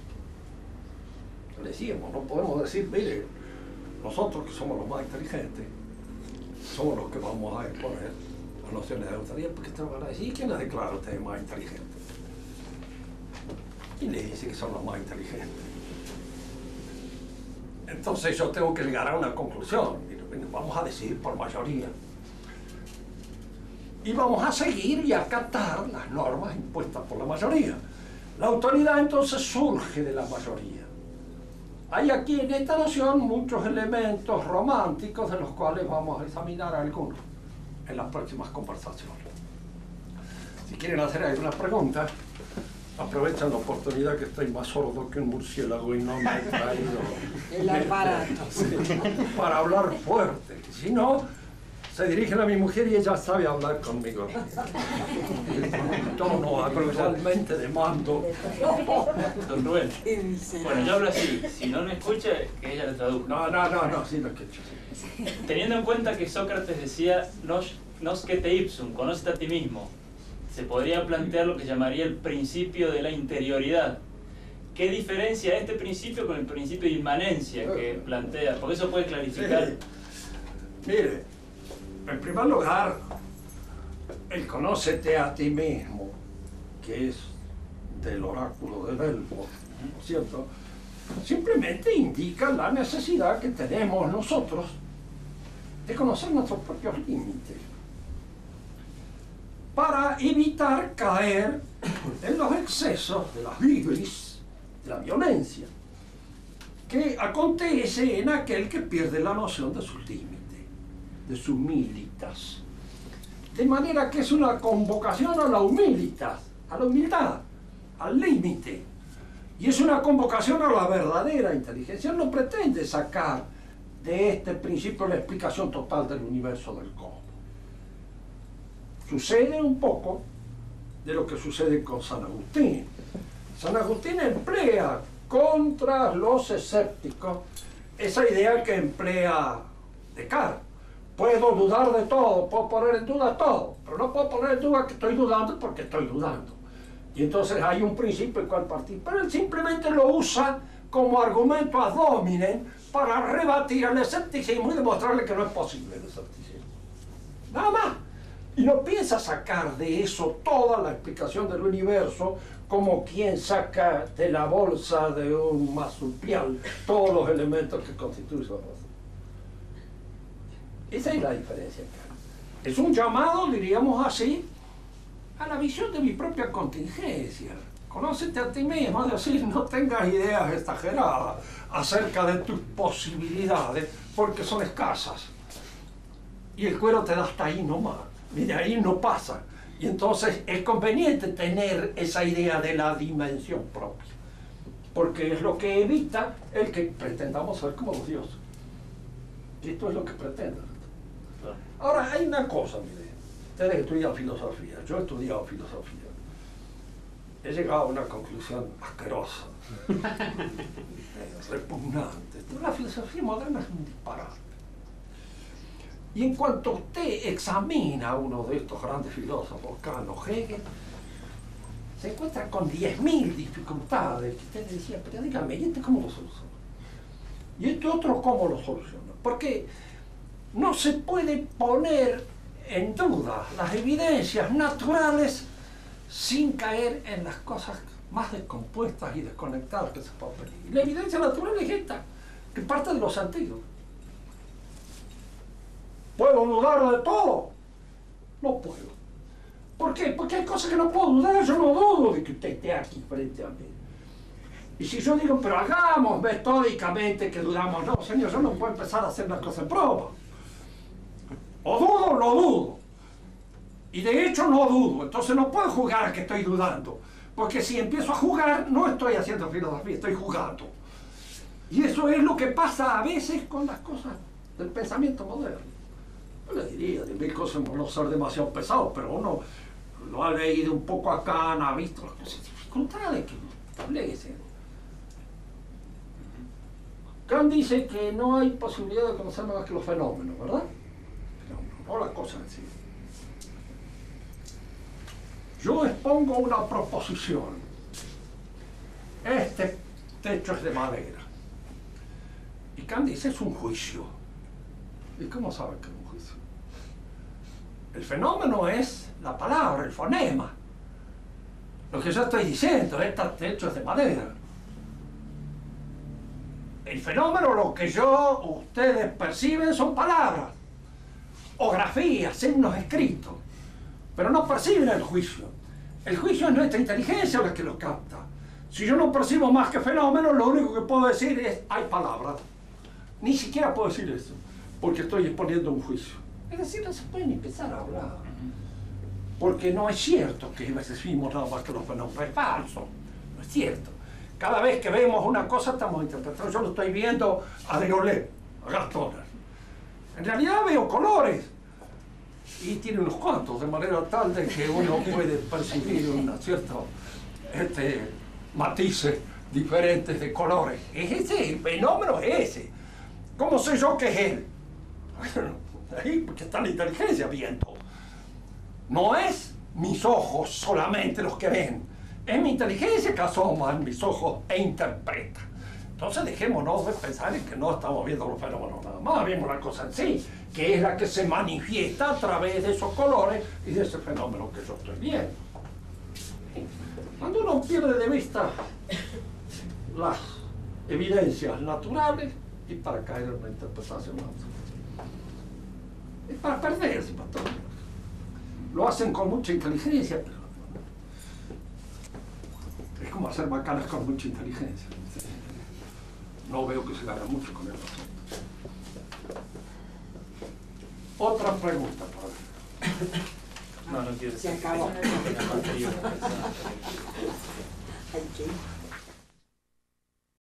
Speaker 1: Le decíamos, no podemos decir, mire, nosotros que somos los más inteligentes, somos los que vamos a exponer las nociones de autoridad, porque te van a decir, ¿quién ha declarado usted más inteligente? ¿Quién le dice que son los más inteligentes? Entonces yo tengo que llegar a una conclusión. Vamos a decidir por mayoría. Y vamos a seguir y acatar las normas impuestas por la mayoría. La autoridad entonces surge de la mayoría. Hay aquí en esta noción muchos elementos románticos de los cuales vamos a examinar algunos en las próximas conversaciones. Si quieren hacer alguna pregunta, aprovechan la oportunidad que estoy más sordo que un murciélago y no me he traído
Speaker 2: el aparato
Speaker 1: para hablar fuerte. Si no, se dirigen a mi mujer y ella sabe hablar conmigo. Un tono habitualmente de mando.
Speaker 3: Don Rubén, bueno, yo hablo así, si no me escucha, que ella le traduzca.
Speaker 1: No, sí lo escucho.
Speaker 3: Teniendo en cuenta que Sócrates decía, nosquete ipsum, conócete a ti mismo, se podría plantear lo que llamaría el principio de la interioridad. ¿Qué diferencia este principio con el principio de inmanencia que plantea? Porque eso puede clarificar.
Speaker 1: Sí. Mire, en primer lugar, el conócete a ti mismo, que es del oráculo de Delfos, ¿cierto? Simplemente indica la necesidad que tenemos nosotros de conocer nuestros propios límites, para evitar caer en los excesos de la bilis, de la violencia, que acontece en aquel que pierde la noción de sus límites, de su militas. De manera que es una convocación a la humilitas, a la humildad, al límite. Y es una convocación a la verdadera inteligencia. Él no pretende sacar de este principio la explicación total del universo del cosmos. Sucede un poco de lo que sucede con San Agustín. San Agustín emplea contra los escépticos esa idea que emplea Descartes. Puedo dudar de todo, puedo poner en duda todo, pero no puedo poner en duda que estoy dudando porque estoy dudando. Y entonces hay un principio en cual partir, pero él simplemente lo usa como argumento ad hominem para rebatir el escepticismo y demostrarle que no es posible el escepticismo. Nada más. Y no piensa sacar de eso toda la explicación del universo como quien saca de la bolsa de un marsupial todos los elementos que constituyen su razón. Esa es la diferencia acá. Es un llamado, diríamos así, a la visión de mi propia contingencia. Conócete a ti mismo, es decir, no tengas ideas exageradas acerca de tus posibilidades, porque son escasas. Y el cuero te da hasta ahí nomás, y de ahí no pasa. Y entonces es conveniente tener esa idea de la dimensión propia, porque es lo que evita el que pretendamos ser como los dioses. Y esto es lo que pretenden. Ahora, hay una cosa, mire, ustedes estudian filosofía, yo he estudiado filosofía. He llegado a una conclusión asquerosa, repugnante. La filosofía moderna es un disparate. Y en cuanto usted examina a uno de estos grandes filósofos, Kant o Hegel, se encuentra con 10.000 dificultades. Usted le decía, pero dígame, ¿y este cómo lo soluciona? ¿Y este otro cómo lo soluciona? Porque no se puede poner en duda las evidencias naturales sin caer en las cosas más descompuestas y desconectadas que se pueden pedir. Y la evidencia natural es esta, que parte de los sentidos. ¿Puedo dudar de todo? No puedo. ¿Por qué? Porque hay cosas que no puedo dudar. Yo no dudo de que usted esté aquí frente a mí. Y si yo digo, pero hagamos metódicamente que dudamos, no, señor, yo no puedo empezar a hacer las cosas en prueba. O dudo o no dudo. Y de hecho no dudo. Entonces no puedo jugar que estoy dudando. Porque si empiezo a jugar, no estoy haciendo filosofía, estoy jugando. Y eso es lo que pasa a veces con las cosas del pensamiento moderno. Yo le diría, de mil cosas no ser demasiado pesado, pero uno lo ha leído un poco acá, no ha visto las cosas, dificultades que establecen. Kant dice que no hay posibilidad de conocer más que los fenómenos, ¿verdad? No la cosa en sí. Yo expongo una proposición. Este techo es de madera. Y Kant dice, es un juicio. ¿Y cómo sabe que es un juicio? El fenómeno es la palabra, el fonema. Lo que yo estoy diciendo, este techo es de madera. El fenómeno, lo que ustedes perciben son palabras, o grafías, signos escritos, pero no perciben el juicio. El juicio es nuestra inteligencia la que lo capta. Si yo no percibo más que fenómenos, lo único que puedo decir es, hay palabras. Ni siquiera puedo decir eso, porque estoy exponiendo un juicio. Es decir, no se puede ni empezar a hablar. Porque no es cierto que decimos nada más que los fenómenos. Es falso, no es cierto. Cada vez que vemos una cosa estamos interpretando. Yo lo estoy viendo a Deolé, a Gastón. En realidad veo colores. Y tiene unos cuantos, de manera tal de que uno puede percibir unos ciertos matices diferentes de colores. Es ese, el fenómeno es ese. ¿Cómo sé yo que es él? Bueno, ahí porque está la inteligencia viendo. No es mis ojos solamente los que ven, es mi inteligencia que asoma en mis ojos e interpreta. Entonces dejémonos de pensar en que no estamos viendo los fenómenos nada más, vemos la cosa en sí, que es la que se manifiesta a través de esos colores y de ese fenómeno que yo estoy viendo. Cuando uno pierde de vista las evidencias naturales, y para caer en una interpretación absoluta, es para perderse, para todo. Lo hacen con mucha inteligencia, pero es como hacer bacanas con mucha inteligencia. No veo que se gane mucho con el asunto. Otra pregunta, padre.
Speaker 3: No quiero decir.
Speaker 2: Se acabó.
Speaker 3: Una parte y una.
Speaker 2: Hay que ir.